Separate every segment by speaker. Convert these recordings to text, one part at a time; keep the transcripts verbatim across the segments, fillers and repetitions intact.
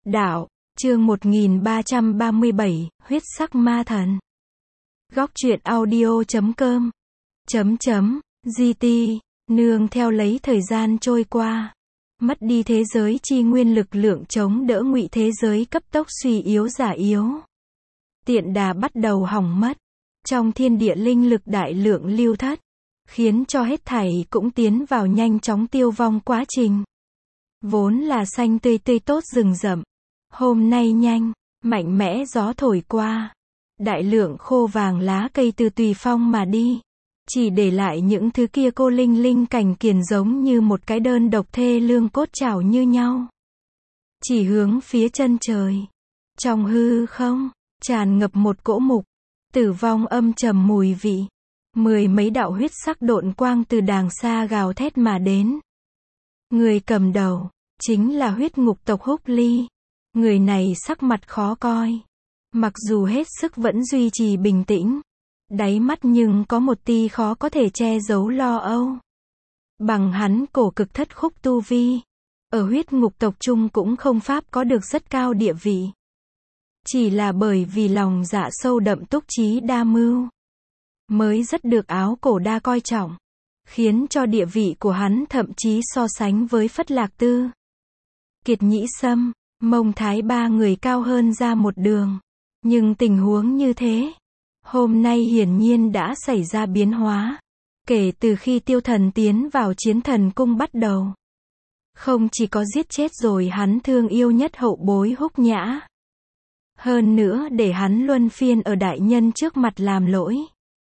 Speaker 1: Đạo, chương một nghìn ba trăm ba mươi bảy, huyết sắc ma thần. Góc truyện audio chấm com chấm chấm giê tê, nương theo lấy thời gian trôi qua, mất đi thế giới chi nguyên lực lượng chống đỡ ngụy thế giới cấp tốc suy yếu giả yếu. Tiện đà bắt đầu hỏng mất. Trong thiên địa linh lực đại lượng lưu thất, khiến cho hết thảy cũng tiến vào nhanh chóng tiêu vong quá trình. Vốn là xanh tươi tươi tốt rừng rậm, hôm nay nhanh, mạnh mẽ gió thổi qua, đại lượng khô vàng lá cây từ tùy phong mà đi, chỉ để lại những thứ kia cô linh linh cành kiền giống như một cái đơn độc thê lương cốt trảo như nhau, chỉ hướng phía chân trời. Trong hư không tràn ngập một cỗ mục tử vong âm trầm mùi vị. Mười mấy đạo huyết sắc độn quang từ đàng xa gào thét mà đến. Người cầm đầu chính là huyết ngục tộc Húc Ly. Người này sắc mặt khó coi, mặc dù hết sức vẫn duy trì bình tĩnh, đáy mắt nhưng có một tia khó có thể che giấu lo âu. Bằng hắn cổ cực thất khúc tu vi, ở huyết ngục tộc chung cũng không pháp có được rất cao địa vị. Chỉ là bởi vì lòng dạ sâu đậm túc trí đa mưu, mới rất được áo cổ đa coi trọng, khiến cho địa vị của hắn thậm chí so sánh với Phất Lạc Tư, Kiệt Nhĩ Sâm, Mông Thái ba người cao hơn ra một đường. Nhưng tình huống như thế, hôm nay hiển nhiên đã xảy ra biến hóa. Kể từ khi Tiêu Thần tiến vào Chiến Thần Cung bắt đầu, không chỉ có giết chết rồi hắn thương yêu nhất hậu bối Húc Nhã, hơn nữa để hắn luân phiên ở đại nhân trước mặt làm lỗi,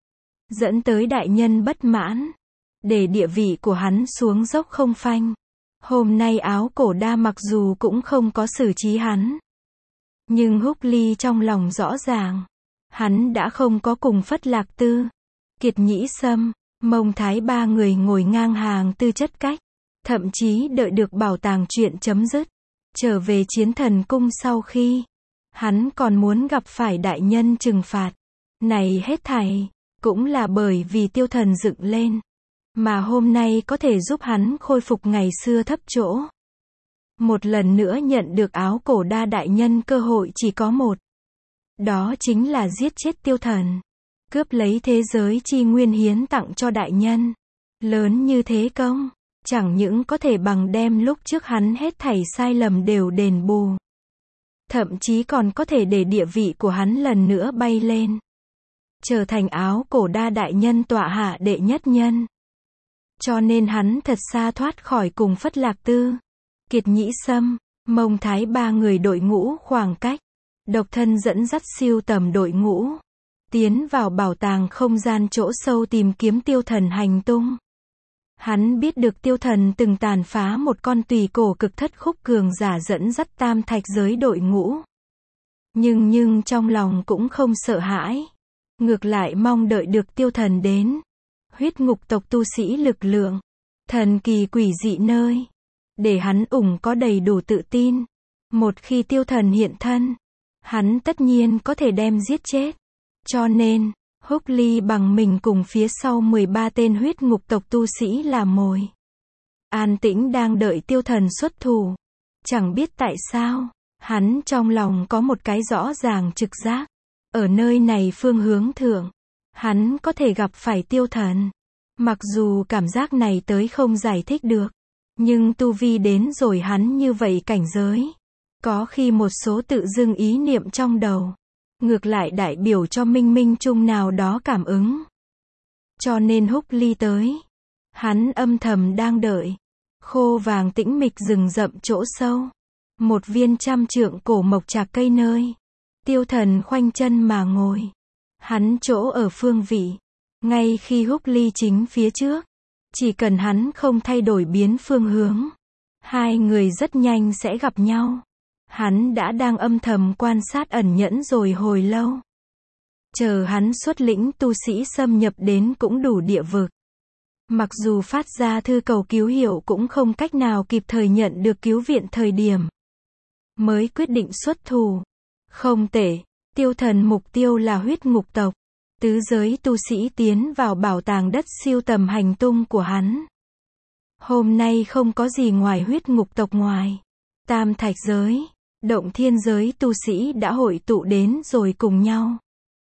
Speaker 1: dẫn tới đại nhân bất mãn, để địa vị của hắn xuống dốc không phanh. Hôm nay áo cổ đa mặc dù cũng không có xử trí hắn, nhưng Húc Ly trong lòng rõ ràng, hắn đã không có cùng Phất Lạc Tư, Kiệt Nhĩ Sâm, Mông Thái ba người ngồi ngang hàng tư chất cách, thậm chí đợi được bảo tàng chuyện chấm dứt, trở về Chiến Thần Cung sau khi, hắn còn muốn gặp phải đại nhân trừng phạt. Này hết thảy cũng là bởi vì Tiêu Thần dựng lên, mà hôm nay có thể giúp hắn khôi phục ngày xưa thấp chỗ. Một lần nữa nhận được áo cổ đa đại nhân cơ hội chỉ có một. Đó chính là giết chết Tiêu Thần, cướp lấy thế giới chi nguyên hiến tặng cho đại nhân. Lớn như thế công, chẳng những có thể bằng đem lúc trước hắn hết thảy sai lầm đều đền bù, thậm chí còn có thể để địa vị của hắn lần nữa bay lên, trở thành áo cổ đa đại nhân tọa hạ đệ nhất nhân. Cho nên hắn thật xa thoát khỏi cùng Phất Lạc Tư, Kiệt Nhĩ Sâm, Mông Thái ba người đội ngũ khoảng cách, độc thân dẫn dắt siêu tầm đội ngũ, tiến vào bảo tàng không gian chỗ sâu tìm kiếm Tiêu Thần hành tung. Hắn biết được Tiêu Thần từng tàn phá một con tùy cổ cực thất khúc cường giả dẫn dắt tam thạch giới đội ngũ. Nhưng nhưng trong lòng cũng không sợ hãi, ngược lại mong đợi được Tiêu Thần đến. Huyết ngục tộc tu sĩ lực lượng, thần kỳ quỷ dị nơi, để hắn ủng có đầy đủ tự tin. Một khi Tiêu Thần hiện thân, hắn tất nhiên có thể đem giết chết. Cho nên, Húc Ly bằng mình cùng phía sau mười ba tên huyết ngục tộc tu sĩ làm mồi, an tĩnh đang đợi Tiêu Thần xuất thủ. Chẳng biết tại sao, hắn trong lòng có một cái rõ ràng trực giác, ở nơi này phương hướng thượng, hắn có thể gặp phải Tiêu Thần. Mặc dù cảm giác này tới không giải thích được, nhưng tu vi đến rồi hắn như vậy cảnh giới, có khi một số tự dưng ý niệm trong đầu, ngược lại đại biểu cho minh minh chung nào đó cảm ứng. Cho nên Húc Ly tới, hắn âm thầm đang đợi. Khô vàng tĩnh mịch rừng rậm chỗ sâu, một viên trăm trượng cổ mộc trạc cây nơi, Tiêu Thần khoanh chân mà ngồi. Hắn chỗ ở phương vị, ngay khi Húc Ly chính phía trước, chỉ cần hắn không thay đổi biến phương hướng, hai người rất nhanh sẽ gặp nhau. Hắn đã đang âm thầm quan sát ẩn nhẫn rồi hồi lâu, chờ hắn xuất lĩnh tu sĩ xâm nhập đến cũng đủ địa vực. Mặc dù phát ra thư cầu cứu hiệu cũng không cách nào kịp thời nhận được cứu viện thời điểm, mới quyết định xuất thủ. Không tệ, Tiêu Thần mục tiêu là huyết ngục tộc, tứ giới tu sĩ tiến vào bảo tàng đất siêu tầm hành tung của hắn. Hôm nay không có gì ngoài huyết ngục tộc ngoài tam thạch giới, động thiên giới tu sĩ đã hội tụ đến rồi cùng nhau.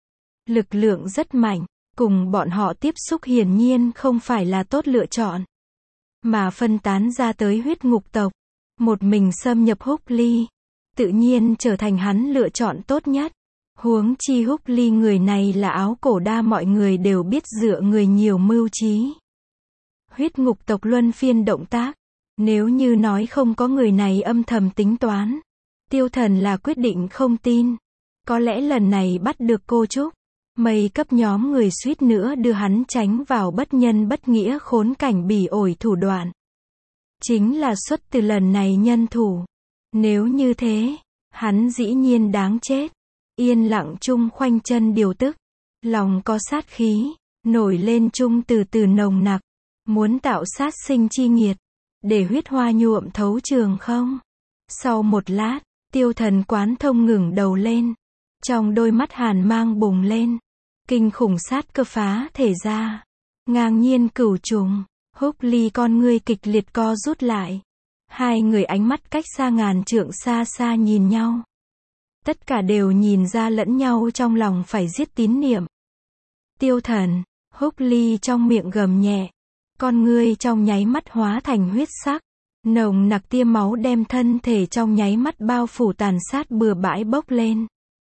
Speaker 1: Lực lượng rất mạnh, cùng bọn họ tiếp xúc hiển nhiên không phải là tốt lựa chọn. Mà phân tán ra tới huyết ngục tộc, một mình xâm nhập Húc Ly, tự nhiên trở thành hắn lựa chọn tốt nhất. Huống chi Húc Ly người này là áo cổ đa, mọi người đều biết dựa người nhiều mưu trí. Huyết ngục tộc luân phiên động tác, nếu như nói không có người này âm thầm tính toán, Tiêu Thần là quyết định không tin. Có lẽ lần này bắt được cô Trúc, mây cấp nhóm người suýt nữa đưa hắn tránh vào bất nhân bất nghĩa khốn cảnh bỉ ổi thủ đoạn. Chính là xuất từ lần này nhân thủ. Nếu như thế, hắn dĩ nhiên đáng chết. Yên lặng chung khoanh chân điều tức, lòng có sát khí, nổi lên chung từ từ nồng nặc, muốn tạo sát sinh chi nghiệt, để huyết hoa nhuộm thấu trường không. Sau một lát, Tiêu Thần quán thông ngừng đầu lên, trong đôi mắt hàn mang bùng lên, kinh khủng sát cơ phá thể ra, ngang nhiên cửu trùng. Húc Ly con ngươi kịch liệt co rút lại, hai người ánh mắt cách xa ngàn trượng xa xa nhìn nhau. Tất cả đều nhìn ra lẫn nhau trong lòng phải giết tín niệm. Tiêu Thần, Húc Ly trong miệng gầm nhẹ, con ngươi trong nháy mắt hóa thành huyết sắc, nồng nặc tia máu đem thân thể trong nháy mắt bao phủ, tàn sát bừa bãi bốc lên.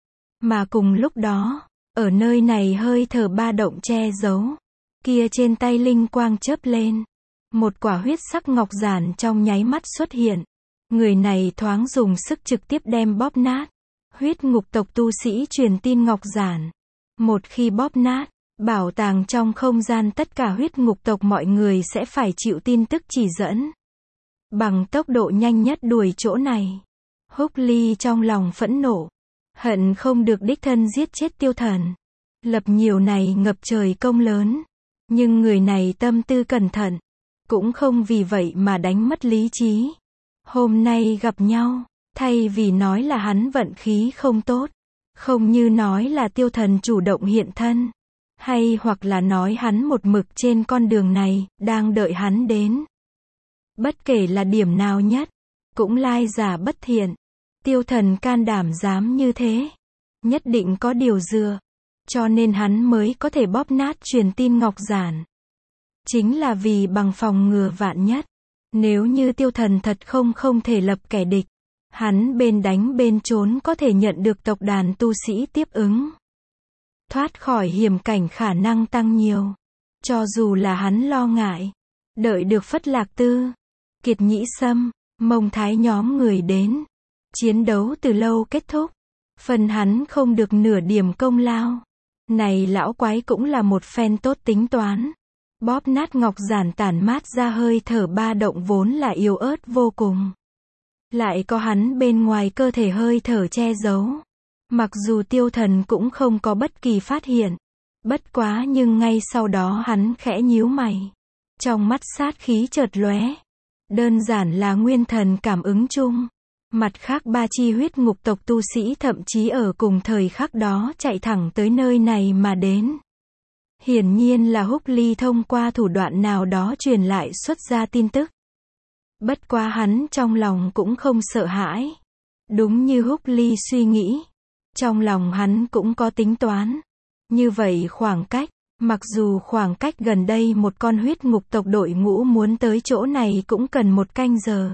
Speaker 1: Mà cùng lúc đó, ở nơi này hơi thở ba động che giấu, kia trên tay linh quang chớp lên, một quả huyết sắc ngọc giản trong nháy mắt xuất hiện. Người này thoáng dùng sức trực tiếp đem bóp nát. Huyết ngục tộc tu sĩ truyền tin ngọc giản. Một khi bóp nát, bảo tàng trong không gian tất cả huyết ngục tộc mọi người sẽ phải chịu tin tức chỉ dẫn. Bằng tốc độ nhanh nhất đuổi chỗ này. Húc Ly trong lòng phẫn nộ, hận không được đích thân giết chết Tiêu Thần. Lập nhiều này ngập trời công lớn. Nhưng người này tâm tư cẩn thận, cũng không vì vậy mà đánh mất lý trí. Hôm nay gặp nhau, thay vì nói là hắn vận khí không tốt, không như nói là Tiêu Thần chủ động hiện thân, hay hoặc là nói hắn một mực trên con đường này, đang đợi hắn đến. Bất kể là điểm nào nhất, cũng lai giả bất thiện. Tiêu Thần can đảm dám như thế, nhất định có điều dựa, cho nên hắn mới có thể bóp nát truyền tin ngọc giản. Chính là vì bằng phòng ngừa vạn nhất, nếu như Tiêu Thần thật không không thể lập kẻ địch, hắn bên đánh bên trốn có thể nhận được tộc đàn tu sĩ tiếp ứng. Thoát khỏi hiểm cảnh khả năng tăng nhiều. Cho dù là hắn lo ngại, đợi được Phất Lạc Tư, Kiệt Nhĩ Sâm, Mông Thái nhóm người đến, chiến đấu từ lâu kết thúc, phần hắn không được nửa điểm công lao. Này lão quái cũng là một phen tốt tính toán. Bóp nát ngọc giản, tản mát ra hơi thở ba động vốn là yếu ớt vô cùng. Lại có hắn bên ngoài cơ thể hơi thở che giấu. Mặc dù Tiêu Thần cũng không có bất kỳ phát hiện. Bất quá nhưng ngay sau đó hắn khẽ nhíu mày. Trong mắt sát khí chợt lóe. Đơn giản là nguyên thần cảm ứng chung. Mặt khác ba chi huyết ngục tộc tu sĩ thậm chí ở cùng thời khắc đó chạy thẳng tới nơi này mà đến. Hiển nhiên là Húc Ly thông qua thủ đoạn nào đó truyền lại xuất ra tin tức. Bất quá hắn trong lòng cũng không sợ hãi. Đúng như Húc Ly suy nghĩ. Trong lòng hắn cũng có tính toán. Như vậy khoảng cách, mặc dù khoảng cách gần đây một con huyết ngục tộc đội ngũ muốn tới chỗ này cũng cần một canh giờ.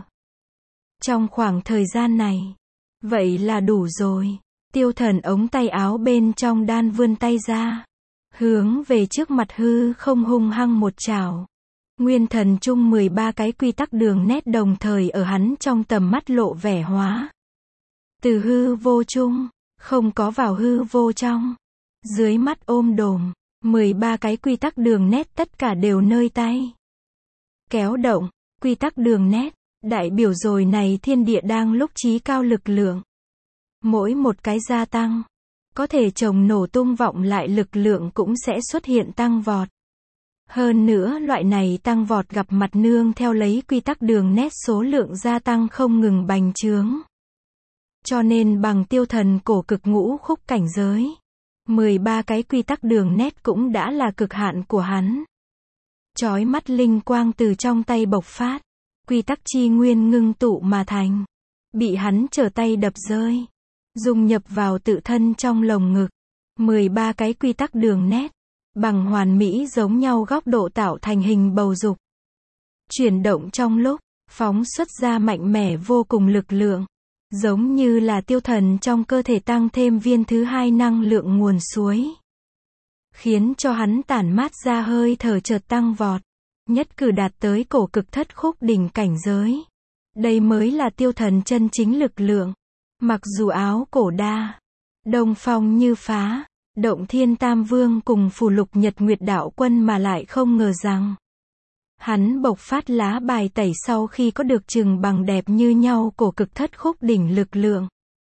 Speaker 1: Trong khoảng thời gian này, vậy là đủ rồi. Tiêu Thần ống tay áo bên trong đan vươn tay ra, hướng về trước mặt hư không hung hăng một trảo. Nguyên thần chung mười ba cái quy tắc đường nét đồng thời ở hắn trong tầm mắt lộ vẻ hóa. Từ hư vô chung, không có vào hư vô trong. Dưới mắt ôm đồm, mười ba cái quy tắc đường nét tất cả đều nơi tay. Kéo động, quy tắc đường nét, đại biểu rồi này thiên địa đang lúc chí cao lực lượng. Mỗi một cái gia tăng, có thể chồng nổ tung vọng lại lực lượng cũng sẽ xuất hiện tăng vọt. Hơn nữa loại này tăng vọt gặp mặt nương theo lấy quy tắc đường nét số lượng gia tăng không ngừng bành trướng. Cho nên bằng Tiêu Thần cổ cực ngũ khúc cảnh giới, mười ba cái quy tắc đường nét cũng đã là cực hạn của hắn. Chói mắt linh quang từ trong tay bộc phát, quy tắc chi nguyên ngưng tụ mà thành. bị hắn trở tay đập rơi, dung nhập vào tự thân trong lồng ngực. mười ba cái quy tắc đường nét, bằng hoàn mỹ giống nhau góc độ tạo thành hình bầu dục. Chuyển động trong lúc, phóng xuất ra mạnh mẽ vô cùng lực lượng. Giống như là tiêu thần trong cơ thể tăng thêm viên thứ hai năng lượng nguồn suối. Khiến cho hắn tản mát ra hơi thở chợt tăng vọt. Nhất cử đạt tới cổ cực thất khúc đỉnh cảnh giới. Đây mới là tiêu thần chân chính lực lượng. Mặc dù áo cổ đa, đông phong như phá, động thiên tam vương cùng phù lục nhật nguyệt đạo quân mà lại không ngờ rằng. Hắn bộc phát lá bài tẩy sau khi có được chừng bằng đẹp như nhau cổ cực thất khúc đỉnh lực lượng.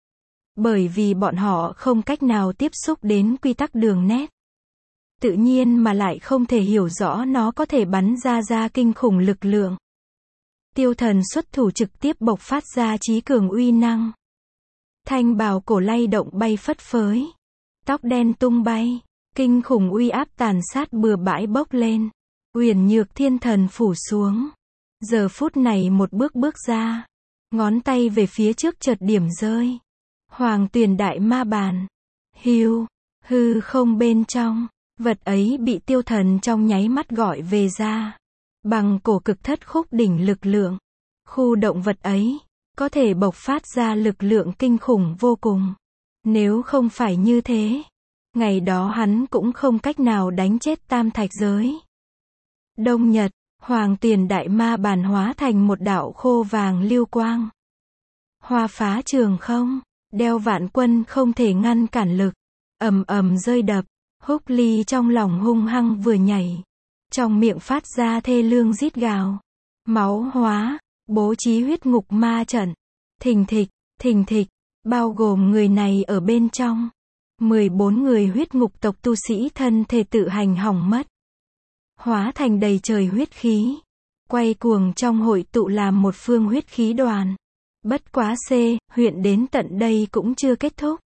Speaker 1: Bởi vì bọn họ không cách nào tiếp xúc đến quy tắc đường nét. Tự nhiên mà lại không thể hiểu rõ nó có thể bắn ra ra kinh khủng lực lượng. Tiêu thần xuất thủ trực tiếp bộc phát ra trí cường uy năng. Thanh bào cổ lay động bay phất phới. Tóc đen tung bay. Kinh khủng uy áp tàn sát bừa bãi bốc lên. Uyển nhược thiên thần phủ xuống. Giờ phút này một bước bước ra. Ngón tay về phía trước chợt điểm rơi. Hoàng tuyền đại ma bàn. Hiu. Hư không bên trong. Vật ấy bị tiêu thần trong nháy mắt gọi về ra. Bằng cổ cực thất khúc đỉnh lực lượng. Khu động vật ấy. Có thể bộc phát ra lực lượng kinh khủng vô cùng. Nếu không phải như thế. Ngày đó hắn cũng không cách nào đánh chết tam thạch giới. Đông Nhật, Hoàng Tiền Đại Ma bàn hóa thành một đạo khô vàng lưu quang. Hoa phá trường không, đeo vạn quân không thể ngăn cản lực. Ầm ầm rơi đập, Húc Ly trong lòng hung hăng vừa nhảy. Trong miệng phát ra thê lương rít gào. Máu hóa, bố trí huyết ngục ma trận. Thình thịch, thình thịch, bao gồm người này ở bên trong. mười bốn người huyết ngục tộc tu sĩ thân thể tự hành hỏng mất. Hóa thành đầy trời huyết khí. Quay cuồng trong hội tụ làm một phương huyết khí đoàn. Bất quá C, huyện đến tận đây cũng chưa kết thúc.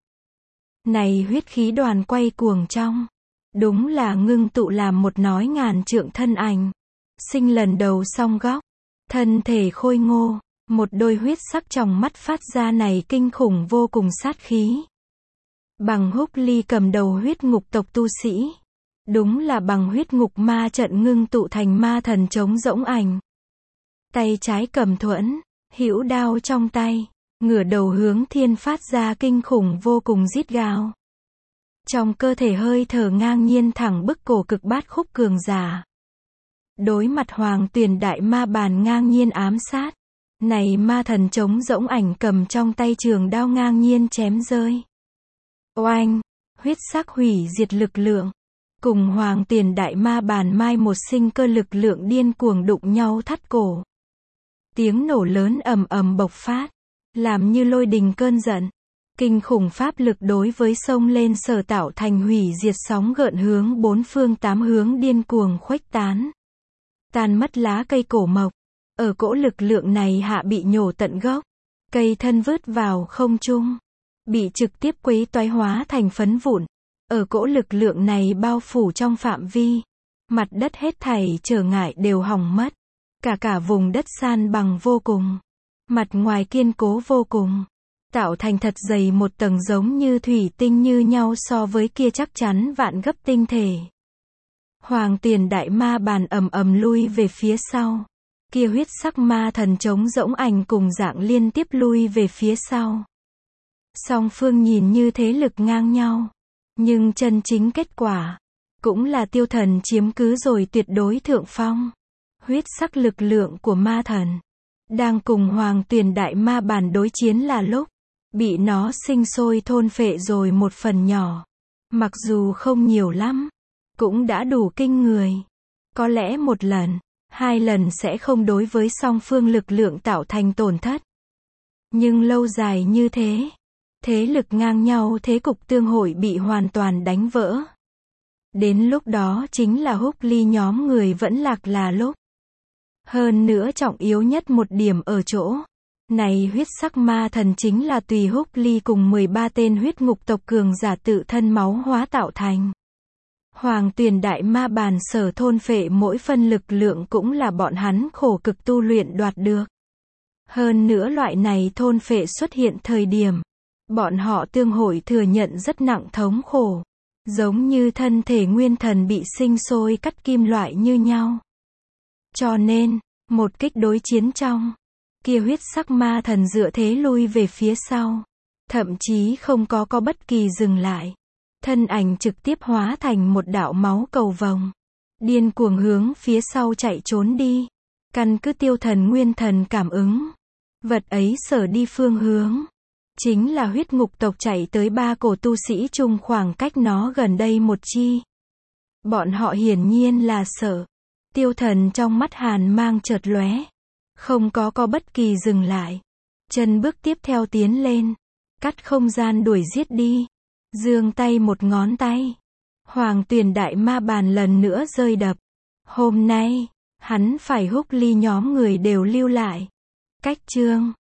Speaker 1: Này huyết khí đoàn quay cuồng trong. Đúng là ngưng tụ làm một nói ngàn trượng thân ảnh. Sinh lần đầu song góc. Thân thể khôi ngô. Một đôi huyết sắc trong mắt phát ra này kinh khủng vô cùng sát khí. Bằng Húc Ly cầm đầu huyết ngục tộc tu sĩ. Đúng là bằng huyết ngục ma trận ngưng tụ thành ma thần trống rỗng ảnh. Tay trái cầm thuẫn, hữu đao trong tay, ngửa đầu hướng thiên phát ra kinh khủng vô cùng rít gào. Trong cơ thể hơi thở ngang nhiên thẳng bức cổ cực bát khúc cường giả. Đối mặt Hoàng Tuyền Đại Ma bàn ngang nhiên ám sát. Này ma thần trống rỗng ảnh cầm trong tay trường đao ngang nhiên chém rơi. Oanh, huyết sắc hủy diệt lực lượng. Cùng Hoàng Tiền Đại Ma bàn mai một sinh cơ lực lượng điên cuồng đụng nhau thắt cổ. Tiếng nổ lớn ầm ầm bộc phát, làm như lôi đình cơn giận. Kinh khủng pháp lực đối với sông lên sở tạo thành hủy diệt sóng gợn hướng bốn phương tám hướng điên cuồng khuếch tán. Tan mất lá cây cổ mộc, ở cỗ lực lượng này hạ bị nhổ tận gốc, cây thân vứt vào không trung, bị trực tiếp quấy toái hóa thành phấn vụn. Ở cỗ lực lượng này bao phủ trong phạm vi, mặt đất hết thảy trở ngại đều hỏng mất. Cả cả vùng đất san bằng vô cùng. Mặt ngoài kiên cố vô cùng. Tạo thành thật dày một tầng giống như thủy tinh như nhau so với kia chắc chắn vạn gấp tinh thể. Hoàng Tiền Đại Ma bàn ầm ầm lui về phía sau. Kia huyết sắc ma thần trống rỗng ảnh cùng dạng liên tiếp lui về phía sau. Song phương nhìn như thế lực ngang nhau. Nhưng chân chính kết quả, cũng là tiêu thần chiếm cứ rồi tuyệt đối thượng phong. Huyết sắc lực lượng của ma thần, đang cùng Hoàng Tuyền Đại Ma bàn đối chiến là lúc, bị nó sinh sôi thôn phệ rồi một phần nhỏ. Mặc dù không nhiều lắm, cũng đã đủ kinh người. Có lẽ một lần, hai lần sẽ không đối với song phương lực lượng tạo thành tổn thất. Nhưng lâu dài như thế, thế lực ngang nhau thế cục tương hội bị hoàn toàn đánh vỡ. Đến lúc đó chính là Húc Ly nhóm người vẫn lạc là lúc. Hơn nữa trọng yếu nhất một điểm ở chỗ. Này huyết sắc ma thần chính là tùy Húc Ly cùng mười ba tên huyết ngục tộc cường giả tự thân máu hóa tạo thành. Hoàng Tuyền Đại Ma bàn sở thôn phệ mỗi phân lực lượng cũng là bọn hắn khổ cực tu luyện đoạt được. Hơn nữa loại này thôn phệ xuất hiện thời điểm, bọn họ tương hội thừa nhận rất nặng thống khổ. Giống như thân thể nguyên thần bị sinh sôi cắt kim loại như nhau. Cho nên, một kích đối chiến trong, kia huyết sắc ma thần dựa thế lui về phía sau. Thậm chí không có có bất kỳ dừng lại. Thân ảnh trực tiếp hóa thành một đạo máu cầu vồng. Điên cuồng hướng phía sau chạy trốn đi. Căn cứ tiêu thần nguyên thần cảm ứng. Vật ấy sở đi phương hướng. Chính là huyết ngục tộc chạy tới ba cổ tu sĩ chung khoảng cách nó gần đây một chi. Bọn họ hiển nhiên là sợ. Tiêu thần trong mắt hàn mang chợt lóe. Không có có bất kỳ dừng lại. Chân bước tiếp theo tiến lên. Cắt không gian đuổi giết đi. Giương tay một ngón tay. Hoàng tuyển đại ma bàn lần nữa rơi đập. Hôm nay, hắn phải húc ly nhóm người đều lưu lại. Cách chương